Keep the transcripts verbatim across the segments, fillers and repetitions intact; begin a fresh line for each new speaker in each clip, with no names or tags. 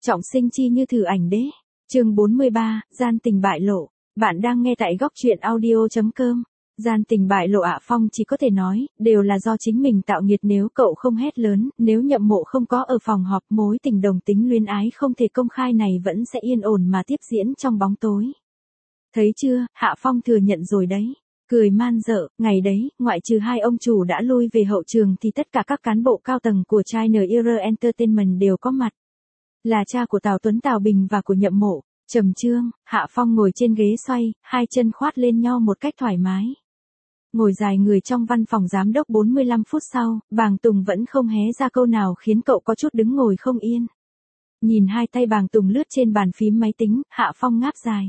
Trọng sinh chi như thử ảnh đế. Chương bốn mươi ba, gian tình bại lộ. Bạn đang nghe tại góc truyện audio chấm com. Gian tình bại lộ ạ. Phong chỉ có thể nói, đều là do chính mình tạo nghiệt. Nếu cậu không hét lớn, nếu Nhậm Mộ không có ở phòng họp, mối tình đồng tính luyến ái không thể công khai này vẫn sẽ yên ổn mà tiếp diễn trong bóng tối. Thấy chưa, Hạ Phong thừa nhận rồi đấy. Cười man dợ, ngày đấy, ngoại trừ hai ông chủ đã lui về hậu trường thì tất cả các cán bộ cao tầng của China Era Entertainment đều có mặt. Là cha của Tào Tuấn, Tào Bình và của Nhậm Mộ, Trầm Trương. Hạ Phong ngồi trên ghế xoay, hai chân khoát lên nhau một cách thoải mái. Ngồi dài người trong văn phòng giám đốc bốn mươi lăm phút sau, Bàng Tùng vẫn không hé ra câu nào khiến cậu có chút đứng ngồi không yên. Nhìn hai tay Bàng Tùng lướt trên bàn phím máy tính, Hạ Phong ngáp dài.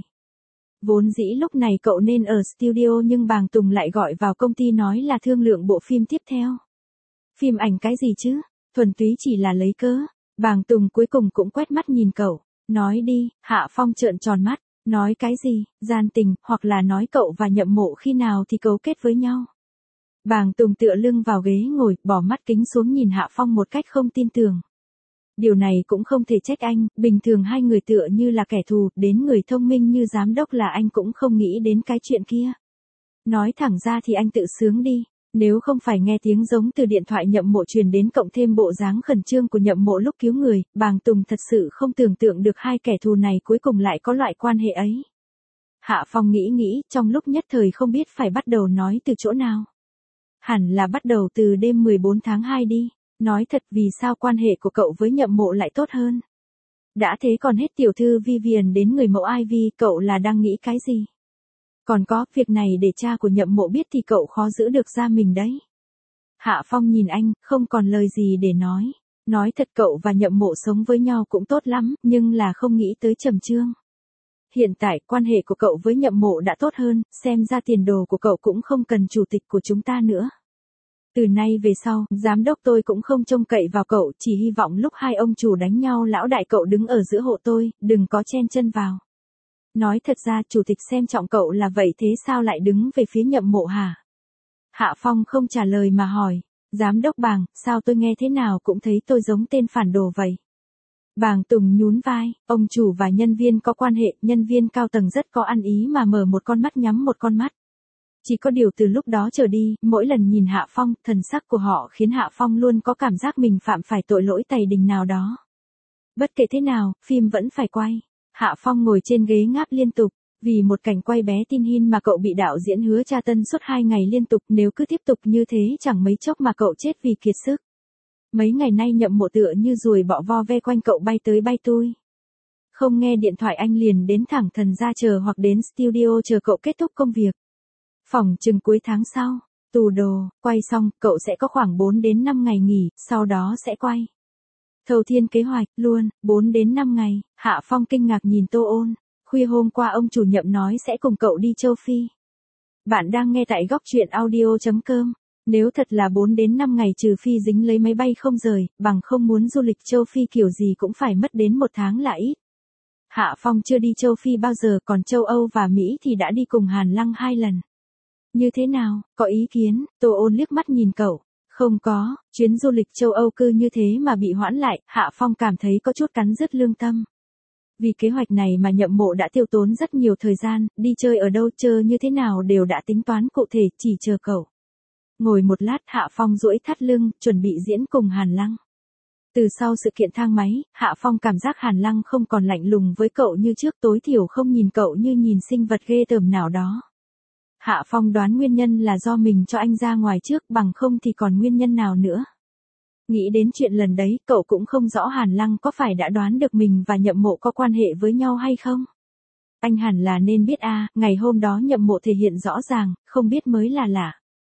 Vốn dĩ lúc này cậu nên ở studio nhưng Bàng Tùng lại gọi vào công ty nói là thương lượng bộ phim tiếp theo. Phim ảnh cái gì chứ? Thuần túy chỉ là lấy cớ. Bàng Tùng cuối cùng cũng quét mắt nhìn cậu. Nói đi. Hạ Phong trợn tròn mắt. Nói cái gì? Gian tình, hoặc là nói cậu và Nhậm Mộ khi nào thì cấu kết với nhau. Bàng Tùng tựa lưng vào ghế ngồi, bỏ mắt kính xuống nhìn Hạ Phong một cách không tin tưởng. Điều này cũng không thể trách anh, bình thường hai người tựa như là kẻ thù, đến người thông minh như giám đốc là anh cũng không nghĩ đến cái chuyện kia. Nói thẳng ra thì anh tự sướng đi, nếu không phải nghe tiếng giống từ điện thoại Nhậm Mộ truyền đến cộng thêm bộ dáng khẩn trương của Nhậm Mộ lúc cứu người, Bàng Tùng thật sự không tưởng tượng được hai kẻ thù này cuối cùng lại có loại quan hệ ấy. Hạ Phong nghĩ nghĩ, trong lúc nhất thời không biết phải bắt đầu nói từ chỗ nào. Hẳn là bắt đầu từ đêm mười bốn tháng hai đi. Nói thật, vì sao quan hệ của cậu với Nhậm Mộ lại tốt hơn? Đã thế còn hết tiểu thư Vivian đến người mẫu Ivy, cậu là đang nghĩ cái gì? Còn có, việc này để cha của Nhậm Mộ biết thì cậu khó giữ được ra mình đấy. Hạ Phong nhìn anh, không còn lời gì để nói. Nói thật, cậu và Nhậm Mộ sống với nhau cũng tốt lắm, nhưng là không nghĩ tới Trầm Trương. Hiện tại, quan hệ của cậu với Nhậm Mộ đã tốt hơn, xem ra tiền đồ của cậu cũng không cần chủ tịch của chúng ta nữa. Từ nay về sau, giám đốc tôi cũng không trông cậy vào cậu, chỉ hy vọng lúc hai ông chủ đánh nhau lão đại cậu đứng ở giữa hộ tôi, đừng có chen chân vào. Nói thật ra, chủ tịch xem trọng cậu là vậy, thế sao lại đứng về phía Nhậm Mộ hả? Hạ Phong không trả lời mà hỏi, giám đốc Bàng, sao tôi nghe thế nào cũng thấy tôi giống tên phản đồ vậy? Bàng Tùng nhún vai, ông chủ và nhân viên có quan hệ, nhân viên cao tầng rất có ăn ý mà mở một con mắt nhắm một con mắt. Chỉ có điều từ lúc đó trở đi, mỗi lần nhìn Hạ Phong, thần sắc của họ khiến Hạ Phong luôn có cảm giác mình phạm phải tội lỗi tày đình nào đó. Bất kể thế nào, phim vẫn phải quay. Hạ Phong ngồi trên ghế ngáp liên tục, vì một cảnh quay bé tin hin mà cậu bị đạo diễn Hứa tra tân suốt hai ngày liên tục, nếu cứ tiếp tục như thế chẳng mấy chốc mà cậu chết vì kiệt sức. Mấy ngày nay Nhậm Mộ tựa như ruồi bọ vo ve quanh cậu bay tới bay lui. Không nghe điện thoại anh liền đến thẳng thần ra chờ hoặc đến studio chờ cậu kết thúc công việc. Phỏng chừng cuối tháng sau, tù đồ, quay xong, cậu sẽ có khoảng bốn đến năm ngày nghỉ, sau đó sẽ quay. Thâu thiên kế hoạch, luôn, bốn đến năm ngày, Hạ Phong kinh ngạc nhìn Tô Ôn, khuya hôm qua ông chủ Nhậm nói sẽ cùng cậu đi châu Phi. Bạn đang nghe tại góc truyện audio chấm com, nếu thật là bốn đến năm ngày trừ phi dính lấy máy bay không rời, bằng không muốn du lịch châu Phi kiểu gì cũng phải mất đến một tháng là ít. Hạ Phong chưa đi châu Phi bao giờ, còn châu Âu và Mỹ thì đã đi cùng Hàn Lăng hai lần. Như thế nào, có ý kiến? Tô Ôn liếc mắt nhìn cậu. Không có, chuyến du lịch châu Âu cứ như thế mà bị hoãn lại, Hạ Phong cảm thấy có chút cắn rứt lương tâm. Vì kế hoạch này mà Nhậm Mộ đã tiêu tốn rất nhiều thời gian, đi chơi ở đâu chơi như thế nào đều đã tính toán cụ thể, chỉ chờ cậu. Ngồi một lát, Hạ Phong duỗi thắt lưng, chuẩn bị diễn cùng Hàn Lăng. Từ sau sự kiện thang máy, Hạ Phong cảm giác Hàn Lăng không còn lạnh lùng với cậu như trước, tối thiểu không nhìn cậu như nhìn sinh vật ghê tởm nào đó. Hạ Phong đoán nguyên nhân là do mình cho anh ra ngoài trước, bằng không thì còn nguyên nhân nào nữa. Nghĩ đến chuyện lần đấy, cậu cũng không rõ Hàn Lăng có phải đã đoán được mình và Nhậm Mộ có quan hệ với nhau hay không. Anh hẳn là nên biết à, ngày hôm đó Nhậm Mộ thể hiện rõ ràng, không biết mới là lạ.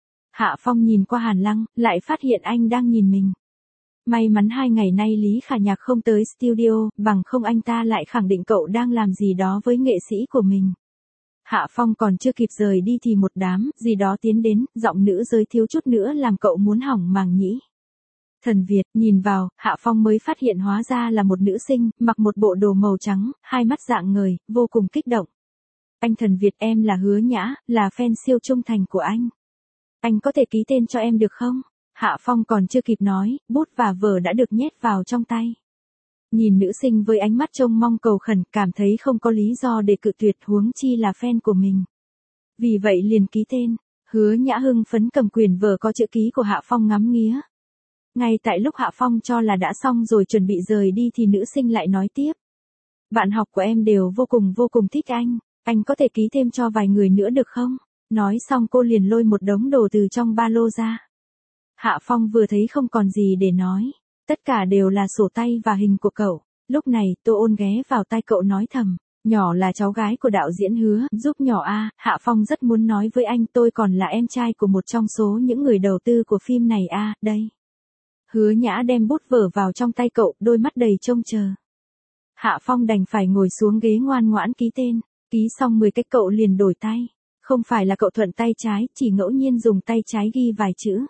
Hạ Phong nhìn qua Hàn Lăng, lại phát hiện anh đang nhìn mình. May mắn hai ngày nay Lý Khả Nhạc không tới studio, bằng không anh ta lại khẳng định cậu đang làm gì đó với nghệ sĩ của mình. Hạ Phong còn chưa kịp rời đi thì một đám gì đó tiến đến, giọng nữ giới thiếu chút nữa làm cậu muốn hỏng màng nhĩ. Thần Việt, nhìn vào, Hạ Phong mới phát hiện hóa ra là một nữ sinh, mặc một bộ đồ màu trắng, hai mắt rạng ngời, vô cùng kích động. Anh Thần Việt, em là Hứa Nhã, là fan siêu trung thành của anh. Anh có thể ký tên cho em được không? Hạ Phong còn chưa kịp nói, bút và vở đã được nhét vào trong tay. Nhìn nữ sinh với ánh mắt trông mong cầu khẩn, cảm thấy không có lý do để cự tuyệt, huống chi là fan của mình. Vì vậy liền ký tên. Hứa Nhã hưng phấn cầm quyển vở có chữ ký của Hạ Phong ngắm nghía. Ngay tại lúc Hạ Phong cho là đã xong rồi chuẩn bị rời đi thì nữ sinh lại nói tiếp. Bạn học của em đều vô cùng vô cùng thích anh, anh có thể ký thêm cho vài người nữa được không? Nói xong cô liền lôi một đống đồ từ trong ba lô ra. Hạ Phong vừa thấy không còn gì để nói, tất cả đều là sổ tay và hình của cậu. Lúc này Tô Ôn ghé vào tai cậu nói thầm, nhỏ là cháu gái của đạo diễn Hứa, giúp nhỏ a. Hạ Phong rất muốn nói với anh tôi còn là em trai của một trong số những người đầu tư của phim này a. Đây. Hứa Nhã đem bút vở vào trong tay cậu, đôi mắt đầy trông chờ. Hạ Phong đành phải ngồi xuống ghế ngoan ngoãn ký tên, ký xong mười cách cậu liền đổi tay. Không phải là cậu thuận tay trái, chỉ ngẫu nhiên dùng tay trái ghi vài chữ.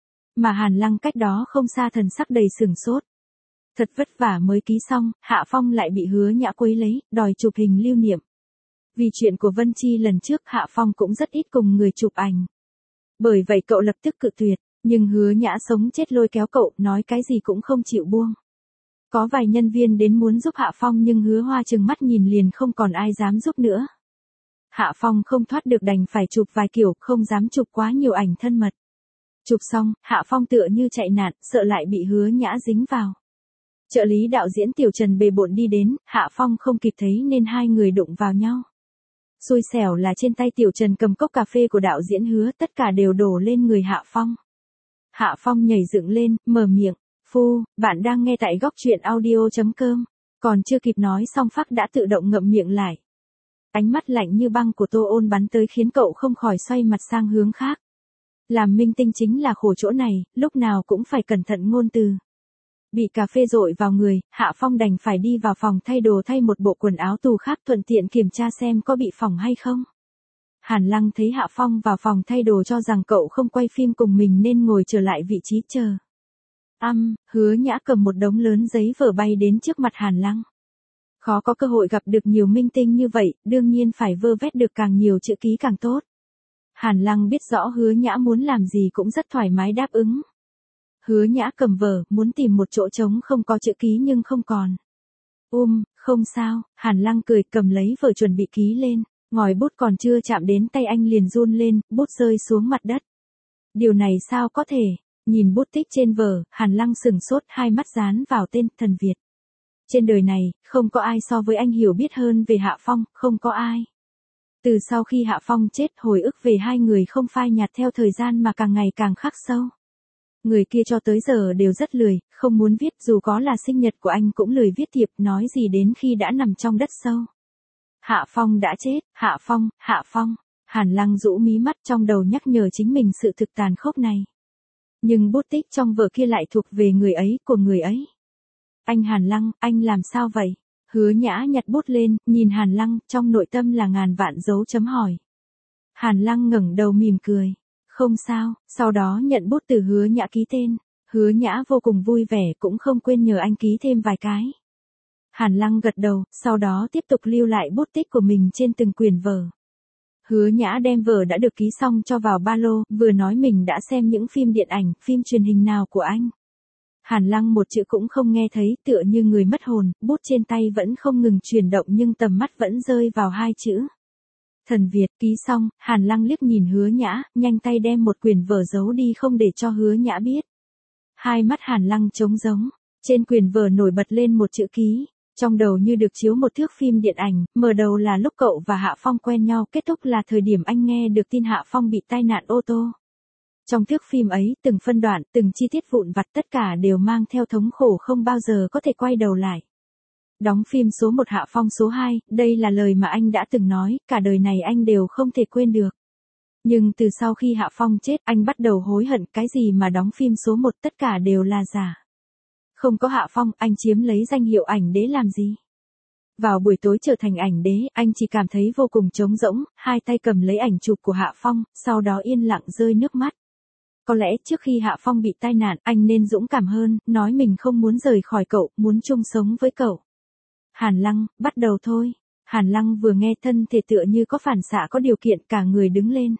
Mà Hàn Lăng cách đó không xa thần sắc đầy sửng sốt. Thật vất vả mới ký xong, Hạ Phong lại bị Hứa Nhã quấy lấy, đòi chụp hình lưu niệm. Vì chuyện của Vân Chi lần trước Hạ Phong cũng rất ít cùng người chụp ảnh. Bởi vậy cậu lập tức cự tuyệt, nhưng Hứa Nhã sống chết lôi kéo cậu, nói cái gì cũng không chịu buông. Có vài nhân viên đến muốn giúp Hạ Phong nhưng Hứa Hoa trừng mắt nhìn liền không còn ai dám giúp nữa. Hạ Phong không thoát được đành phải chụp vài kiểu, không dám chụp quá nhiều ảnh thân mật. Chụp xong, Hạ Phong tựa như chạy nạn, sợ lại bị Hứa Nhã dính vào. Trợ lý đạo diễn Tiểu Trần bề bộn đi đến, Hạ Phong không kịp thấy nên hai người đụng vào nhau. Xui xẻo là trên tay Tiểu Trần cầm cốc cà phê của đạo diễn Hứa, tất cả đều đổ lên người Hạ Phong. Hạ Phong nhảy dựng lên, mở miệng, phu, bạn đang nghe tại góc truyện audio chấm com. Còn chưa kịp nói xong phắc đã tự động ngậm miệng lại. Ánh mắt lạnh như băng của Tô Ôn bắn tới khiến cậu không khỏi xoay mặt sang hướng khác. Làm minh tinh chính là khổ chỗ này, lúc nào cũng phải cẩn thận ngôn từ. Bị cà phê dội vào người, Hạ Phong đành phải đi vào phòng thay đồ thay một bộ quần áo tù khác thuận tiện kiểm tra xem có bị phỏng hay không. Hàn Lăng thấy Hạ Phong vào phòng thay đồ cho rằng cậu không quay phim cùng mình nên ngồi trở lại vị trí chờ. Âm, Hứa Nhã cầm một đống lớn giấy vở bay đến trước mặt Hàn Lăng. Khó có cơ hội gặp được nhiều minh tinh như vậy, đương nhiên phải vơ vét được càng nhiều chữ ký càng tốt. Hàn Lăng biết rõ Hứa Nhã muốn làm gì cũng rất thoải mái đáp ứng. Hứa Nhã cầm vở, muốn tìm một chỗ trống không có chữ ký nhưng không còn. Um, không sao, Hàn Lăng cười cầm lấy vở chuẩn bị ký lên, ngòi bút còn chưa chạm đến tay anh liền run lên, bút rơi xuống mặt đất. Điều này sao có thể, nhìn bút tích trên vở, Hàn Lăng sừng sốt hai mắt dán vào tên Thần Việt. Trên đời này, không có ai so với anh hiểu biết hơn về Hạ Phong, không có ai. Từ sau khi Hạ Phong chết, hồi ức về hai người không phai nhạt theo thời gian mà càng ngày càng khắc sâu. Người kia cho tới giờ đều rất lười, không muốn viết, dù có là sinh nhật của anh cũng lười viết thiệp, nói gì đến khi đã nằm trong đất sâu. Hạ Phong đã chết, Hạ Phong, Hạ Phong. Hàn Lăng rũ mí mắt trong đầu nhắc nhở chính mình sự thực tàn khốc này. Nhưng bút tích trong vở kia lại thuộc về người ấy, của người ấy. Anh Hàn Lăng, anh làm sao vậy? Hứa Nhã nhặt bút lên, nhìn Hàn Lăng, trong nội tâm là ngàn vạn dấu chấm hỏi. Hàn Lăng ngẩng đầu mỉm cười. Không sao, sau đó nhận bút từ Hứa Nhã ký tên. Hứa Nhã vô cùng vui vẻ cũng không quên nhờ anh ký thêm vài cái. Hàn Lăng gật đầu, sau đó tiếp tục lưu lại bút tích của mình trên từng quyển vở. Hứa Nhã đem vở đã được ký xong cho vào ba lô, vừa nói mình đã xem những phim điện ảnh, phim truyền hình nào của anh. Hàn Lăng một chữ cũng không nghe thấy, tựa như người mất hồn, bút trên tay vẫn không ngừng chuyển động nhưng tầm mắt vẫn rơi vào hai chữ. Thần Việt. Ký xong, Hàn Lăng liếc nhìn Hứa Nhã, nhanh tay đem một quyển vở giấu đi không để cho Hứa Nhã biết. Hai mắt Hàn Lăng trống rỗng, trên quyển vở nổi bật lên một chữ ký, trong đầu như được chiếu một thước phim điện ảnh, mở đầu là lúc cậu và Hạ Phong quen nhau, kết thúc là thời điểm anh nghe được tin Hạ Phong bị tai nạn ô tô. Trong thước phim ấy, từng phân đoạn, từng chi tiết vụn vặt tất cả đều mang theo thống khổ không bao giờ có thể quay đầu lại. Đóng phim số một Hạ Phong số hai, đây là lời mà anh đã từng nói, cả đời này anh đều không thể quên được. Nhưng từ sau khi Hạ Phong chết, anh bắt đầu hối hận, cái gì mà đóng phim số một tất cả đều là giả. Không có Hạ Phong, anh chiếm lấy danh hiệu ảnh đế làm gì? Vào buổi tối trở thành ảnh đế, anh chỉ cảm thấy vô cùng trống rỗng, hai tay cầm lấy ảnh chụp của Hạ Phong, sau đó yên lặng rơi nước mắt. Có lẽ trước khi Hạ Phong bị tai nạn, anh nên dũng cảm hơn, nói mình không muốn rời khỏi cậu, muốn chung sống với cậu. Hàn Lăng, bắt đầu thôi. Hàn Lăng vừa nghe thân thể tựa như có phản xạ có điều kiện, cả người đứng lên.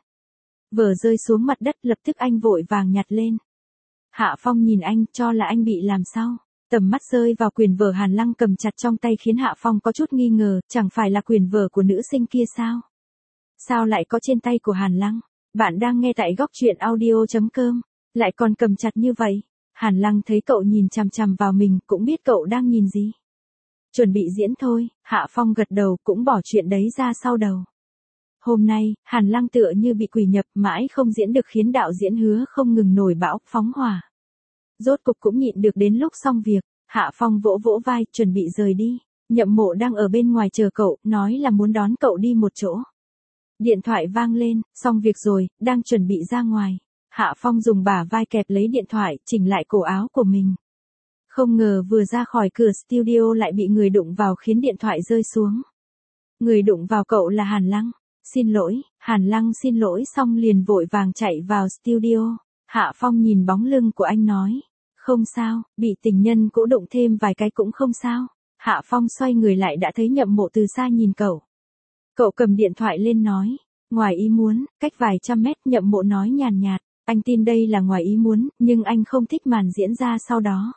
Vở rơi xuống mặt đất, lập tức anh vội vàng nhặt lên. Hạ Phong nhìn anh, cho là anh bị làm sao. Tầm mắt rơi vào quyển vở Hàn Lăng cầm chặt trong tay khiến Hạ Phong có chút nghi ngờ, chẳng phải là quyển vở của nữ sinh kia sao? Sao lại có trên tay của Hàn Lăng? Bạn đang nghe tại góc truyện audio chấm com, lại còn cầm chặt như vậy. Hàn Lăng thấy cậu nhìn chằm chằm vào mình, cũng biết cậu đang nhìn gì. Chuẩn bị diễn thôi, Hạ Phong gật đầu, cũng bỏ chuyện đấy ra sau đầu. Hôm nay, Hàn Lăng tựa như bị quỷ nhập, mãi không diễn được khiến đạo diễn Hứa không ngừng nổi bão, phóng hỏa. Rốt cục cũng nhịn được đến lúc xong việc, Hạ Phong vỗ vỗ vai, chuẩn bị rời đi. Nhậm Mộ đang ở bên ngoài chờ cậu, nói là muốn đón cậu đi một chỗ. Điện thoại vang lên, xong việc rồi, đang chuẩn bị ra ngoài. Hạ Phong dùng bả vai kẹp lấy điện thoại, chỉnh lại cổ áo của mình. Không ngờ vừa ra khỏi cửa studio lại bị người đụng vào khiến điện thoại rơi xuống. Người đụng vào cậu là Hàn Lăng. Xin lỗi, Hàn Lăng xin lỗi xong liền vội vàng chạy vào studio. Hạ Phong nhìn bóng lưng của anh nói. Không sao, bị tình nhân cũ đụng thêm vài cái cũng không sao. Hạ Phong xoay người lại đã thấy Nhậm Mộ từ xa nhìn cậu. Cậu cầm điện thoại lên nói. Ngoài ý muốn, cách vài trăm mét Nhậm Mộ nói nhàn nhạt. Anh tin đây là ngoài ý muốn, nhưng anh không thích màn diễn ra sau đó.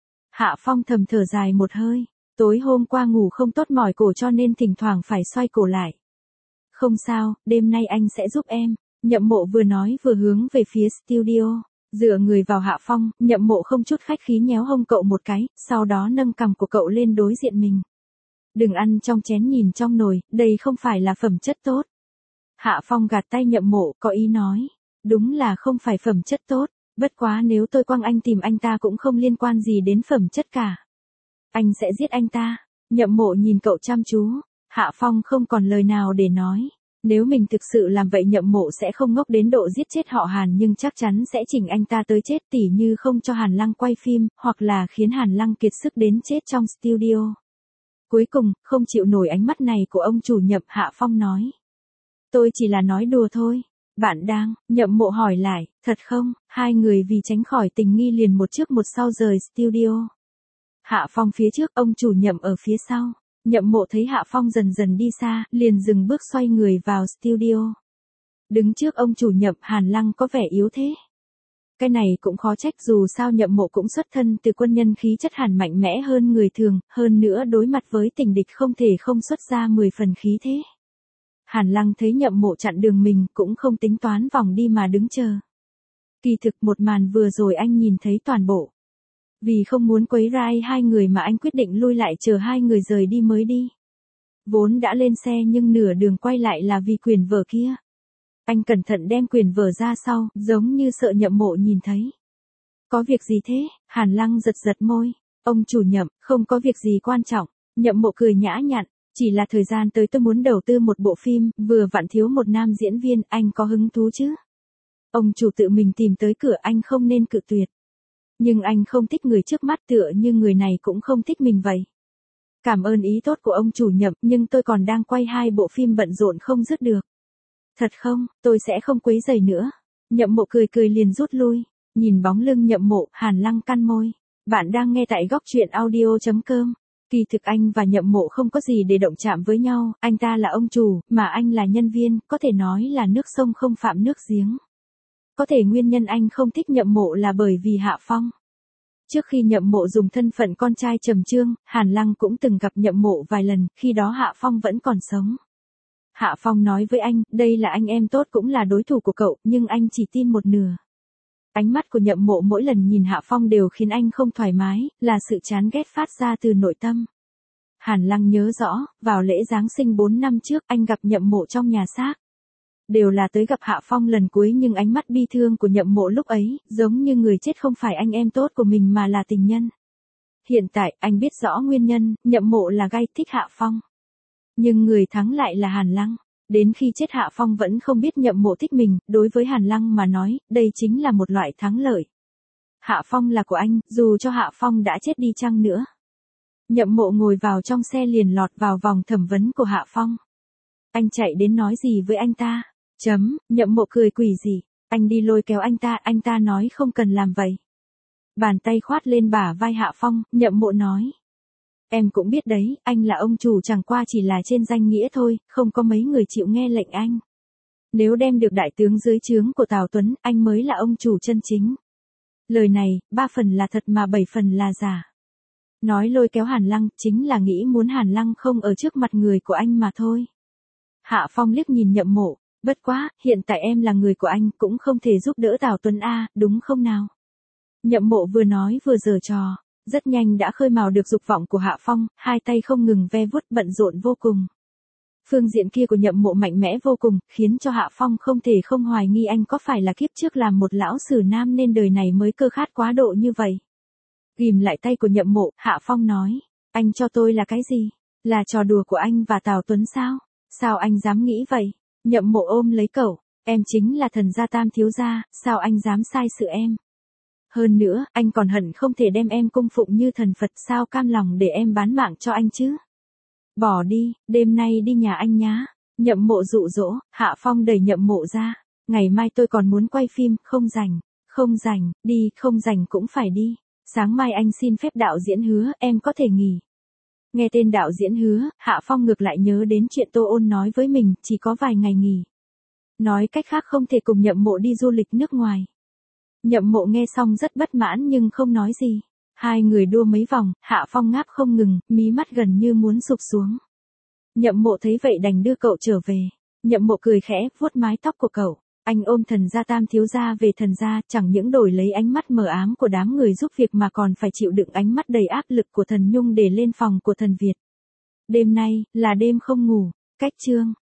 Hạ Phong thầm thở dài một hơi. Tối hôm qua ngủ không tốt mỏi cổ cho nên thỉnh thoảng phải xoay cổ lại. Không sao, đêm nay anh sẽ giúp em. Nhậm Mộ vừa nói vừa hướng về phía studio. Dựa người vào Hạ Phong, Nhậm Mộ không chút khách khí nhéo hông cậu một cái, sau đó nâng cằm của cậu lên đối diện mình. Đừng ăn trong chén nhìn trong nồi, đây không phải là phẩm chất tốt. Hạ Phong gạt tay Nhậm Mộ, có ý nói. Đúng là không phải phẩm chất tốt, bất quá nếu tôi quăng anh tìm anh ta cũng không liên quan gì đến phẩm chất cả. Anh sẽ giết anh ta. Nhậm Mộ nhìn cậu chăm chú. Hạ Phong không còn lời nào để nói. Nếu mình thực sự làm vậy Nhậm Mộ sẽ không ngốc đến độ giết chết họ Hàn nhưng chắc chắn sẽ chỉnh anh ta tới chết, tỉ như không cho Hàn Lăng quay phim, hoặc là khiến Hàn Lăng kiệt sức đến chết trong studio. Cuối cùng, không chịu nổi ánh mắt này của ông chủ Nhậm, Hạ Phong nói. Tôi chỉ là nói đùa thôi. Bạn đang, Nhậm Mộ hỏi lại, thật không? Hai người vì tránh khỏi tình nghi liền một trước một sau rời studio. Hạ Phong phía trước, ông chủ Nhậm ở phía sau. Nhậm Mộ thấy Hạ Phong dần dần đi xa, liền dừng bước xoay người vào studio. Đứng trước ông chủ Nhậm, Hàn Lăng có vẻ yếu thế. Cái này cũng khó trách, dù sao Nhậm Mộ cũng xuất thân từ quân nhân, khí chất hẳn mạnh mẽ hơn người thường, hơn nữa đối mặt với tình địch không thể không xuất ra mười phần khí thế. Hàn Lăng thấy Nhậm Mộ chặn đường mình, cũng không tính toán vòng đi mà đứng chờ. Kỳ thực một màn vừa rồi anh nhìn thấy toàn bộ. Vì không muốn quấy rai hai người mà anh quyết định lui lại chờ hai người rời đi mới đi. Vốn đã lên xe nhưng nửa đường quay lại là vì quyển vở kia. Anh cẩn thận đem quyển vở ra sau, giống như sợ Nhậm Mộ nhìn thấy. Có việc gì thế? Hàn Lăng giật giật môi. Ông chủ Nhậm, không có việc gì quan trọng. Nhậm Mộ cười nhã nhặn. Chỉ là thời gian tới tôi muốn đầu tư một bộ phim, vừa vặn thiếu một nam diễn viên, anh có hứng thú chứ? Ông chủ tự mình tìm tới cửa, anh không nên cự tuyệt. Nhưng anh không thích người trước mắt, tựa như người này cũng không thích mình vậy. Cảm ơn ý tốt của ông chủ Nhậm, nhưng tôi còn đang quay hai bộ phim bận rộn không dứt được. Thật không, tôi sẽ không quấy rầy nữa. Nhậm Mộ cười cười liền rút lui. Nhìn bóng lưng Nhậm Mộ, Hàn Lăng cắn môi. Bạn đang nghe tại góc truyện audio chấm com. Kỳ thực anh và Nhậm Mộ không có gì để động chạm với nhau, anh ta là ông chủ, mà anh là nhân viên, có thể nói là nước sông không phạm nước giếng. Có thể nguyên nhân anh không thích Nhậm Mộ là bởi vì Hạ Phong. Trước khi Nhậm Mộ dùng thân phận con trai trầm trương, Hàn Lăng cũng từng gặp Nhậm Mộ vài lần, khi đó Hạ Phong vẫn còn sống. Hạ Phong nói với anh, đây là anh em tốt cũng là đối thủ của cậu, nhưng anh chỉ tin một nửa. Ánh mắt của Nhậm Mộ mỗi lần nhìn Hạ Phong đều khiến anh không thoải mái, là sự chán ghét phát ra từ nội tâm. Hàn Lăng nhớ rõ, vào lễ Giáng sinh bốn năm trước anh gặp Nhậm Mộ trong nhà xác. Đều là tới gặp Hạ Phong lần cuối nhưng ánh mắt bi thương của Nhậm Mộ lúc ấy, giống như người chết không phải anh em tốt của mình mà là tình nhân. Hiện tại, anh biết rõ nguyên nhân, Nhậm Mộ là gay thích Hạ Phong. Nhưng người thắng lại là Hàn Lăng. Đến khi chết Hạ Phong vẫn không biết Nhậm Mộ thích mình, đối với Hàn Lăng mà nói, đây chính là một loại thắng lợi. Hạ Phong là của anh, dù cho Hạ Phong đã chết đi chăng nữa. Nhậm Mộ ngồi vào trong xe liền lọt vào vòng thẩm vấn của Hạ Phong. Anh chạy đến nói gì với anh ta? Chấm, Nhậm Mộ cười quỷ gì. Anh đi lôi kéo anh ta, anh ta nói không cần làm vậy. Bàn tay khoát lên bả vai Hạ Phong, Nhậm Mộ nói. Em cũng biết đấy, anh là ông chủ chẳng qua chỉ là trên danh nghĩa thôi, không có mấy người chịu nghe lệnh anh. Nếu đem được đại tướng dưới trướng của Tào Tuấn, anh mới là ông chủ chân chính. Lời này, ba phần là thật mà bảy phần là giả. Nói lôi kéo Hàn Lăng, chính là nghĩ muốn Hàn Lăng không ở trước mặt người của anh mà thôi. Hạ Phong liếc nhìn Nhậm Mộ, bất quá, hiện tại em là người của anh, cũng không thể giúp đỡ Tào Tuấn A, đúng không nào? Nhậm Mộ vừa nói vừa giở trò, rất nhanh đã khơi mào được dục vọng của Hạ Phong, hai tay không ngừng ve vuốt bận rộn vô cùng. Phương diện kia của Nhậm Mộ mạnh mẽ vô cùng, khiến cho Hạ Phong không thể không hoài nghi anh có phải là kiếp trước làm một lão sử nam nên đời này mới cơ khát quá độ như vậy. Ghim lại tay của Nhậm Mộ, Hạ Phong nói, anh cho tôi là cái gì? Là trò đùa của anh và Tào Tuấn sao? Sao anh dám nghĩ vậy? Nhậm Mộ ôm lấy cậu, em chính là thần gia Tam thiếu gia, sao anh dám sai sự em? Hơn nữa, anh còn hận không thể đem em cung phụng như thần Phật, sao cam lòng để em bán mạng cho anh chứ? Bỏ đi, đêm nay đi nhà anh nhá. Nhậm Mộ dụ dỗ, Hạ Phong đẩy Nhậm Mộ ra. Ngày mai tôi còn muốn quay phim, không rảnh, không rảnh, đi, không rảnh cũng phải đi. Sáng mai anh xin phép đạo diễn Hứa, em có thể nghỉ. Nghe tên đạo diễn Hứa, Hạ Phong ngược lại nhớ đến chuyện Tô Ôn nói với mình, chỉ có vài ngày nghỉ. Nói cách khác không thể cùng Nhậm Mộ đi du lịch nước ngoài. Nhậm Mộ nghe xong rất bất mãn nhưng không nói gì. Hai người đua mấy vòng, Hạ Phong ngáp không ngừng, mí mắt gần như muốn sụp xuống. Nhậm Mộ thấy vậy đành đưa cậu trở về. Nhậm Mộ cười khẽ, vuốt mái tóc của cậu. Anh ôm thần gia Tam thiếu gia về thần gia, chẳng những đổi lấy ánh mắt mờ ám của đám người giúp việc mà còn phải chịu đựng ánh mắt đầy áp lực của thần Nhung để lên phòng của thần Việt. Đêm nay, là đêm không ngủ, cách chương.